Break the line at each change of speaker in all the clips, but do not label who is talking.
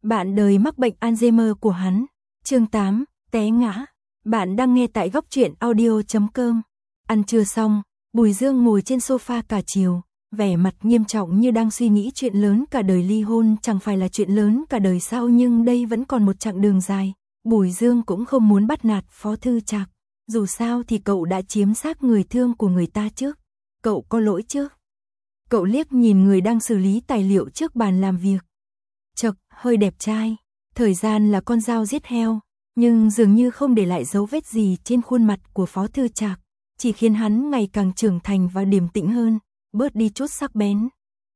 Bạn đời mắc bệnh Alzheimer của hắn. Chương 8, té ngã. Bạn đang nghe tại góc truyện audio.com. Ăn trưa xong, Bùi Dương ngồi trên sofa cả chiều, vẻ mặt nghiêm trọng như đang suy nghĩ chuyện lớn cả đời. Ly hôn chẳng phải là chuyện lớn cả đời sao, nhưng đây vẫn còn một chặng đường dài. Bùi Dương cũng không muốn bắt nạt Phó Thư Trạc. Dù sao thì cậu đã chiếm xác người thương của người ta trước. Cậu có lỗi chứ? Cậu liếc nhìn người đang xử lý tài liệu trước bàn làm việc. Chậc, hơi đẹp trai. Thời gian là con dao giết heo, nhưng dường như không để lại dấu vết gì trên khuôn mặt của Phó Thư Trạc, chỉ khiến hắn ngày càng trưởng thành và điềm tĩnh hơn, bớt đi chút sắc bén.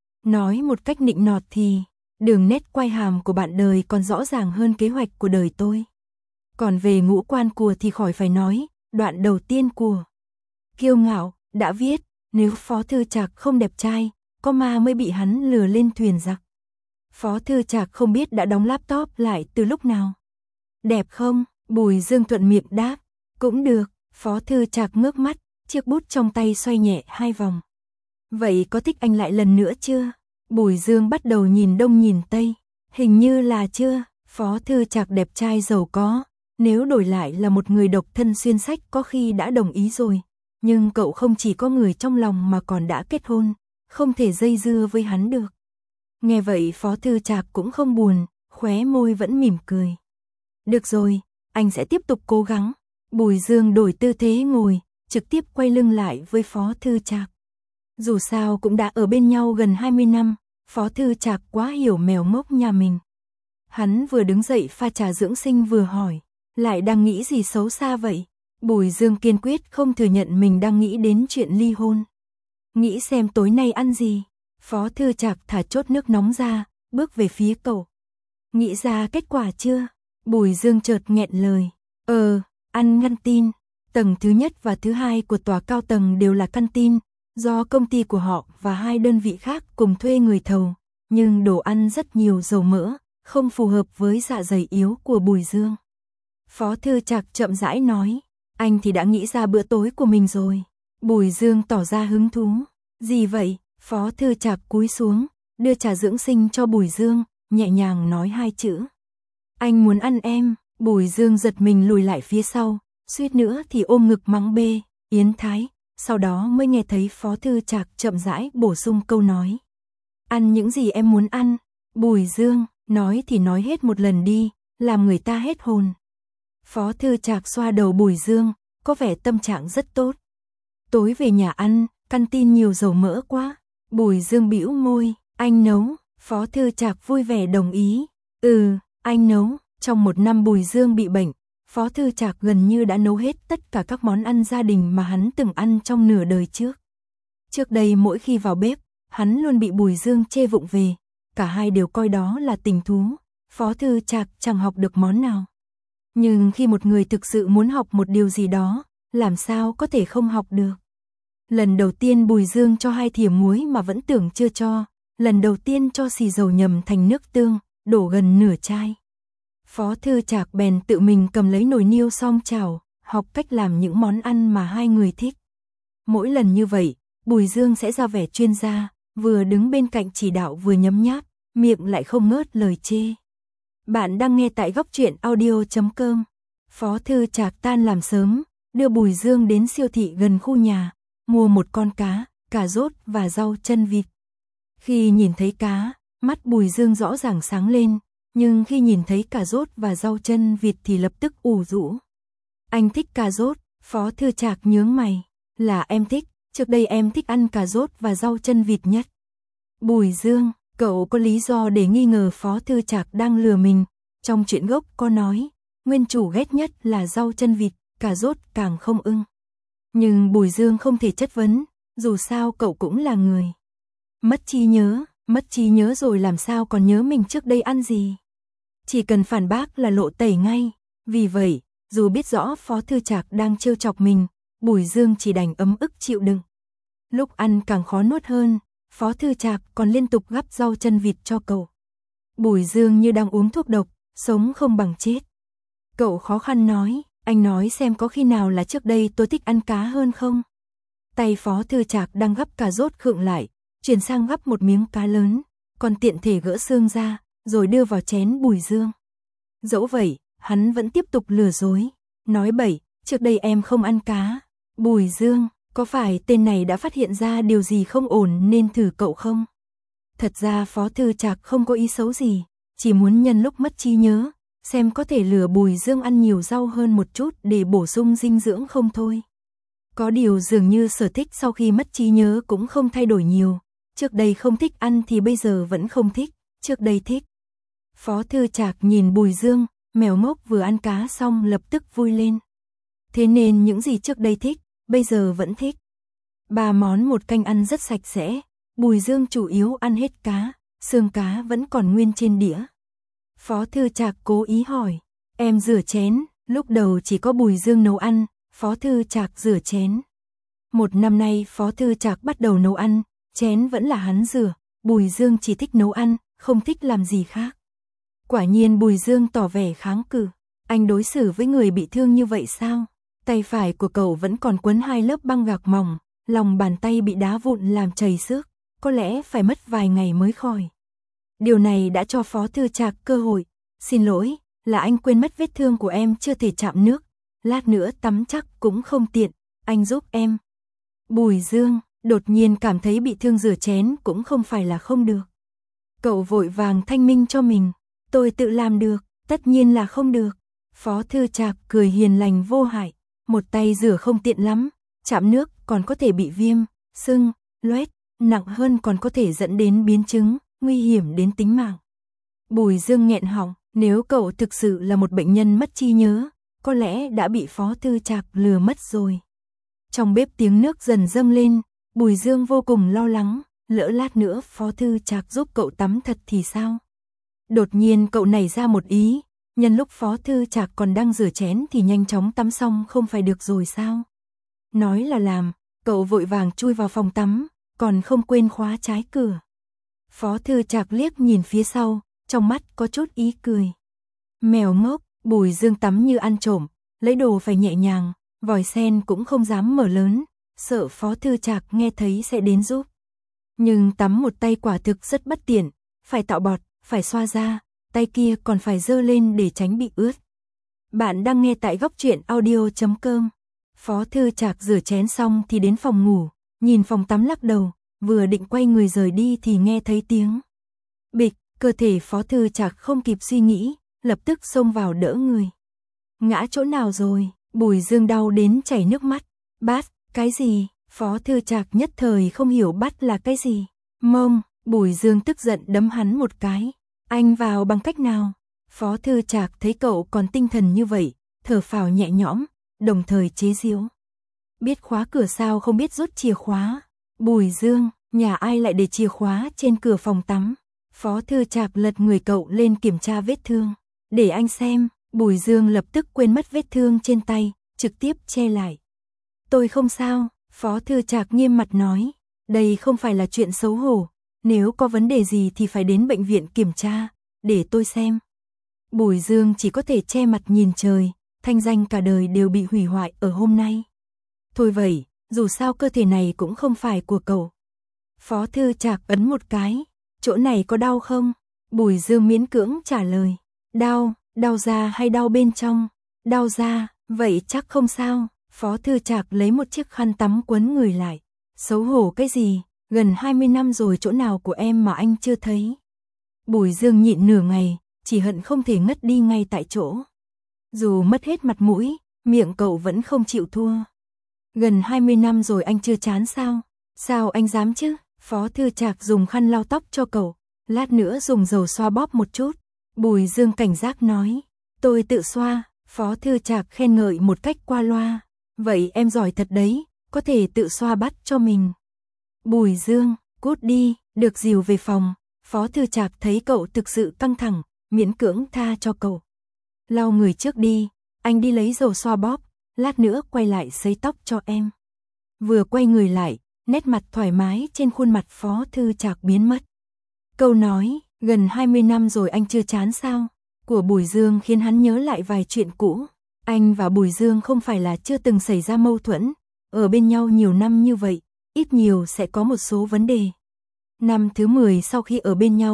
Nói một cách nịnh nọt thì, đường nét quai hàm của bạn đời còn rõ ràng hơn kế hoạch của đời tôi. Còn về ngũ quan của thì khỏi phải nói, đoạn đầu tiên của Kiêu Ngạo đã viết, nếu Phó Thư Trạc không đẹp trai, có ma mới bị hắn lừa lên thuyền giặc. Phó Thư Trạc không biết đã đóng laptop lại từ lúc nào. Đẹp không? Bùi Dương thuận miệng đáp. Cũng được. Phó Thư Trạc ngước mắt, chiếc bút trong tay xoay nhẹ 2 vòng. Vậy có thích anh lại lần nữa chưa? Bùi Dương bắt đầu nhìn đông nhìn tây. Hình như là chưa. Phó Thư Trạc đẹp trai giàu có, nếu đổi lại là một người độc thân xuyên sách có khi đã đồng ý rồi. Nhưng cậu không chỉ có người trong lòng mà còn đã kết hôn, không thể dây dưa với hắn được. Nghe vậy Phó Thư Trạc cũng không buồn, khóe môi vẫn mỉm cười. Được rồi, anh sẽ tiếp tục cố gắng. Bùi Dương đổi tư thế ngồi, trực tiếp quay lưng lại với Phó Thư Trạc. Dù sao cũng đã ở bên nhau gần 20 năm, Phó Thư Trạc quá hiểu mèo mốc nhà mình. Hắn vừa đứng dậy pha trà dưỡng sinh vừa hỏi, lại đang nghĩ gì xấu xa vậy? Bùi Dương kiên quyết không thừa nhận mình đang nghĩ đến chuyện ly hôn. Nghĩ xem tối nay ăn gì? Phó Thư Trạc thả chốt nước nóng ra, bước về phía cậu. Nghĩ ra kết quả chưa? Bùi Dương chợt nghẹn lời. Ăn canteen. Tầng thứ nhất và thứ hai của tòa cao tầng đều là canteen, do công ty của họ và 2 đơn vị khác cùng thuê người thầu. Nhưng đồ ăn rất nhiều dầu mỡ, không phù hợp với dạ dày yếu của Bùi Dương. Phó Thư Trạc chậm rãi nói. Anh thì đã nghĩ ra bữa tối của mình rồi. Bùi Dương tỏ ra hứng thú. Gì vậy? Phó Thư Trạc cúi xuống, đưa trà dưỡng sinh cho Bùi Dương, nhẹ nhàng nói 2 chữ. Anh muốn ăn em. Bùi Dương giật mình lùi lại phía sau, suýt nữa thì ôm ngực mắng bê, Yến Thái, sau đó mới nghe thấy Phó Thư Trạc chậm rãi bổ sung câu nói. Ăn những gì em muốn ăn. Bùi Dương, nói thì nói hết một lần đi, làm người ta hết hồn. Phó Thư Trạc xoa đầu Bùi Dương, có vẻ tâm trạng rất tốt. Tối về nhà ăn, canteen nhiều dầu mỡ quá. Bùi Dương bĩu môi, anh nấu. Phó Thư Trạc vui vẻ đồng ý. Anh nấu. Trong 1 năm Bùi Dương bị bệnh, Phó Thư Trạc gần như đã nấu hết tất cả các món ăn gia đình mà hắn từng ăn trong nửa đời trước. Trước đây mỗi khi vào bếp, hắn luôn bị Bùi Dương chê vụng về, cả hai đều coi đó là tình thú. Phó Thư Trạc chẳng học được món nào. Nhưng khi một người thực sự muốn học một điều gì đó, làm sao có thể không học được. Lần đầu tiên Bùi Dương cho 2 thìa muối mà vẫn tưởng chưa cho, lần đầu tiên cho xì dầu nhầm thành nước tương, đổ gần nửa chai. Phó Thư Trạc bèn tự mình cầm lấy nồi niêu song chảo, học cách làm những món ăn mà 2 người thích. Mỗi lần như vậy, Bùi Dương sẽ ra vẻ chuyên gia, vừa đứng bên cạnh chỉ đạo vừa nhấm nháp, miệng lại không ngớt lời chê. Bạn đang nghe tại góc truyện audio.com. Phó Thư Trạc tan làm sớm, đưa Bùi Dương đến siêu thị gần khu nhà, mua một con cá, cà rốt và rau chân vịt. Khi nhìn thấy cá, mắt Bùi Dương rõ ràng sáng lên, nhưng khi nhìn thấy cà rốt và rau chân vịt thì lập tức ủ rũ. Anh thích cà rốt. Phó Thư Trạc nhướng mày. Là em thích, trước đây em thích ăn cà rốt và rau chân vịt nhất. Bùi Dương, cậu có lý do để nghi ngờ Phó Thư Trạc đang lừa mình. Trong truyện gốc có nói, nguyên chủ ghét nhất là rau chân vịt, cà rốt càng không ưng. Nhưng Bùi Dương không thể chất vấn, dù sao cậu cũng là người mất trí nhớ rồi làm sao còn nhớ mình trước đây ăn gì. Chỉ cần phản bác là lộ tẩy ngay. Vì vậy, dù biết rõ Phó Thư Trạc đang trêu chọc mình, Bùi Dương chỉ đành ấm ức chịu đựng. Lúc ăn càng khó nuốt hơn, Phó Thư Trạc còn liên tục gắp rau chân vịt cho cậu. Bùi Dương như đang uống thuốc độc, sống không bằng chết. Cậu khó khăn nói, anh nói xem có khi nào là trước đây tôi thích ăn cá hơn không? Tay Phó Thư Trạc đang gắp cà rốt khựng lại, chuyển sang gắp một miếng cá lớn, còn tiện thể gỡ xương ra, rồi đưa vào chén Bùi Dương. Dẫu vậy, hắn vẫn tiếp tục lừa dối, nói bậy, trước đây em không ăn cá. Bùi Dương, có phải tên này đã phát hiện ra điều gì không ổn nên thử cậu không? Thật ra Phó Thư Trạc không có ý xấu gì, chỉ muốn nhân lúc mất trí nhớ, xem có thể lừa Bùi Dương ăn nhiều rau hơn một chút để bổ sung dinh dưỡng không thôi. Có điều dường như sở thích sau khi mất trí nhớ cũng không thay đổi nhiều, trước đây không thích ăn thì bây giờ vẫn không thích, trước đây thích. Phó Thư Trạc nhìn Bùi Dương, mèo mốc vừa ăn cá xong lập tức vui lên. Thế nên những gì trước đây thích, bây giờ vẫn thích. 3 món một canh ăn rất sạch sẽ, Bùi Dương chủ yếu ăn hết cá, xương cá vẫn còn nguyên trên đĩa. Phó Thư Trạc cố ý hỏi, em rửa chén, lúc đầu chỉ có Bùi Dương nấu ăn, Phó Thư Trạc rửa chén. Một năm nay Phó Thư Trạc bắt đầu nấu ăn, chén vẫn là hắn rửa, Bùi Dương chỉ thích nấu ăn, không thích làm gì khác. Quả nhiên Bùi Dương tỏ vẻ kháng cự, anh đối xử với người bị thương như vậy sao? Tay phải của cậu vẫn còn quấn 2 lớp băng gạc mỏng, lòng bàn tay bị đá vụn làm chảy xước, có lẽ phải mất vài ngày mới khỏi. Điều này đã cho Phó Thư Trạc cơ hội, xin lỗi, là anh quên mất vết thương của em chưa thể chạm nước, lát nữa tắm chắc cũng không tiện, anh giúp em. Bùi Dương, đột nhiên cảm thấy bị thương rửa chén cũng không phải là không được. Cậu vội vàng thanh minh cho mình, tôi tự làm được, tất nhiên là không được. Phó Thư Trạc cười hiền lành vô hại, một tay rửa không tiện lắm, chạm nước còn có thể bị viêm, sưng, loét, nặng hơn còn có thể dẫn đến biến chứng, nguy hiểm đến tính mạng. Bùi Dương nghẹn họng, nếu cậu thực sự là một bệnh nhân mất trí nhớ, có lẽ đã bị Phó Thư Trạc lừa mất rồi. Trong bếp tiếng nước dần dâng lên, Bùi Dương vô cùng lo lắng, lỡ lát nữa Phó Thư Trạc giúp cậu tắm thật thì sao? Đột nhiên cậu nảy ra một ý, nhân lúc Phó Thư Trạc còn đang rửa chén thì nhanh chóng tắm xong không phải được rồi sao? Nói là làm, cậu vội vàng chui vào phòng tắm, còn không quên khóa trái cửa. Phó Thư Trạc liếc nhìn phía sau, trong mắt có chút ý cười. Mèo ngốc, Bùi Dương tắm như ăn trộm, lấy đồ phải nhẹ nhàng, vòi sen cũng không dám mở lớn, sợ Phó Thư Trạc nghe thấy sẽ đến giúp. Nhưng tắm một tay quả thực rất bất tiện, phải tạo bọt, phải xoa ra, tay kia còn phải giơ lên để tránh bị ướt. Bạn đang nghe tại góc truyện audio.com. Phó Thư Trạc rửa chén xong thì đến phòng ngủ, nhìn phòng tắm lắc đầu, vừa định quay người rời đi thì nghe thấy tiếng bịch, cơ thể Phó Thư Trạc không kịp suy nghĩ, lập tức xông vào đỡ người. Ngã chỗ nào rồi? Bùi Dương đau đến chảy nước mắt. Bát, cái gì? Phó Thư Trạc nhất thời không hiểu bát là cái gì. Mông, Bùi Dương tức giận đấm hắn một cái. Anh vào bằng cách nào? Phó Thư Trạc thấy cậu còn tinh thần như vậy, thở phào nhẹ nhõm, đồng thời chế giễu. Biết khóa cửa sao không biết rút chìa khóa. Bùi Dương, nhà ai lại để chìa khóa trên cửa phòng tắm? Phó Thư Trạc lật người cậu lên kiểm tra vết thương. Để anh xem. Bùi Dương lập tức quên mất vết thương trên tay, trực tiếp che lại. Tôi không sao, Phó Thư Trạc nghiêm mặt nói. Đây không phải là chuyện xấu hổ, nếu có vấn đề gì thì phải đến bệnh viện kiểm tra, để tôi xem. Bùi Dương chỉ có thể che mặt nhìn trời, thanh danh cả đời đều bị hủy hoại ở hôm nay. Thôi vậy, dù sao cơ thể này cũng không phải của cậu. Phó Thư Trạc ấn một cái, chỗ này có đau không? Bùi Dương miễn cưỡng trả lời, đau. Đau da hay đau bên trong? Đau da, vậy chắc không sao. Phó Thư Trạc lấy một chiếc khăn tắm quấn người lại. Xấu hổ cái gì, gần 20 năm rồi chỗ nào của em mà anh chưa thấy. Bùi Dương nhịn nửa ngày, chỉ hận không thể ngất đi ngay tại chỗ. Dù mất hết mặt mũi, miệng cậu vẫn không chịu thua. Gần 20 năm rồi anh chưa chán sao? Sao anh dám chứ? Phó Thư Trạc dùng khăn lau tóc cho cậu, lát nữa dùng dầu xoa bóp một chút. Bùi Dương cảnh giác nói, tôi tự xoa. Phó Thư Trạc khen ngợi một cách qua loa, vậy em giỏi thật đấy, có thể tự xoa bắt cho mình. Bùi Dương, cút đi, được dìu về phòng. Phó Thư Trạc thấy cậu thực sự căng thẳng, miễn cưỡng tha cho cậu. Lau người trước đi, anh đi lấy dầu xoa bóp, lát nữa quay lại sấy tóc cho em. Vừa quay người lại, nét mặt thoải mái trên khuôn mặt Phó Thư Trạc biến mất. Câu nói, gần 20 năm rồi anh chưa chán sao, của Bùi Dương khiến hắn nhớ lại vài chuyện cũ. Anh và Bùi Dương không phải là chưa từng xảy ra mâu thuẫn, ở bên nhau nhiều năm như vậy, ít nhiều sẽ có một số vấn đề. Năm thứ 10 sau khi ở bên nhau,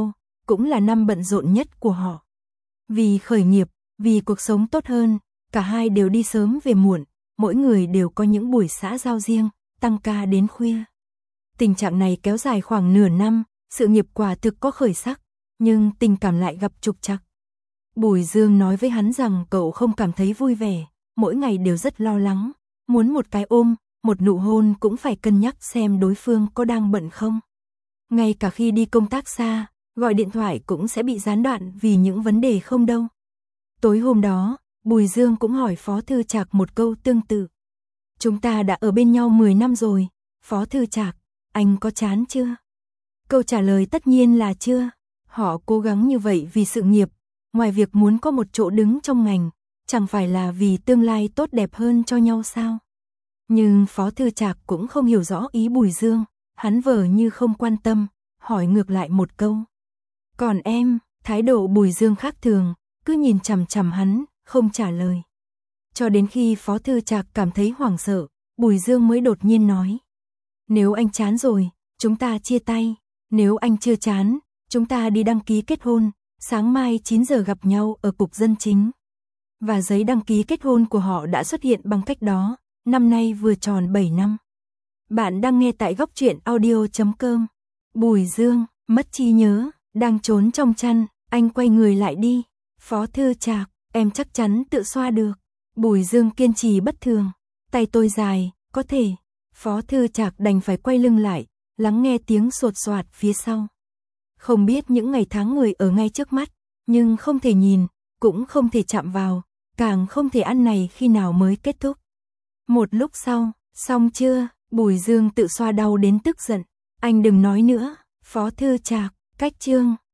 cũng là năm bận rộn nhất của họ. Vì khởi nghiệp, vì cuộc sống tốt hơn, cả hai đều đi sớm về muộn, mỗi người đều có những buổi xã giao riêng, tăng ca đến khuya. Tình trạng này kéo dài khoảng nửa năm, sự nghiệp quả thực có khởi sắc, nhưng tình cảm lại gặp trục trặc. Bùi Dương nói với hắn rằng cậu không cảm thấy vui vẻ, mỗi ngày đều rất lo lắng, muốn một cái ôm, một nụ hôn cũng phải cân nhắc xem đối phương có đang bận không. Ngay cả khi đi công tác xa, gọi điện thoại cũng sẽ bị gián đoạn vì những vấn đề không đâu. Tối hôm đó, Bùi Dương cũng hỏi Phó Thư Trạc một câu tương tự. Chúng ta đã ở bên nhau 10 năm rồi, Phó Thư Trạc, anh có chán chưa? Câu trả lời tất nhiên là chưa. Họ cố gắng như vậy vì sự nghiệp, ngoài việc muốn có một chỗ đứng trong ngành, chẳng phải là vì tương lai tốt đẹp hơn cho nhau sao? Nhưng Phó Thư Trạc cũng không hiểu rõ ý Bùi Dương, hắn vờ như không quan tâm, hỏi ngược lại một câu. Còn em, thái độ Bùi Dương khác thường, cứ nhìn chằm chằm hắn, không trả lời. Cho đến khi Phó Thư Trạc cảm thấy hoảng sợ, Bùi Dương mới đột nhiên nói. Nếu anh chán rồi, chúng ta chia tay, nếu anh chưa chán, chúng ta đi đăng ký kết hôn, sáng mai 9 giờ gặp nhau ở cục dân chính. Và giấy đăng ký kết hôn của họ đã xuất hiện bằng cách đó, năm nay vừa tròn 7 năm. Bạn đang nghe tại góc truyện audio.com. Bùi Dương, mất trí nhớ, đang trốn trong chăn, anh quay người lại đi. Phó Thư Trạc, em chắc chắn tự xoa được. Bùi Dương kiên trì bất thường. Tay tôi dài, có thể. Phó Thư Trạc đành phải quay lưng lại, lắng nghe tiếng sột soạt phía sau. Không biết những ngày tháng người ở ngay trước mắt, nhưng không thể nhìn, cũng không thể chạm vào, càng không thể ăn này khi nào mới kết thúc. Một lúc sau, xong chưa? Bùi Dương tự xoa đau đến tức giận. Anh đừng nói nữa, Phó Thư Trạc, cách chương.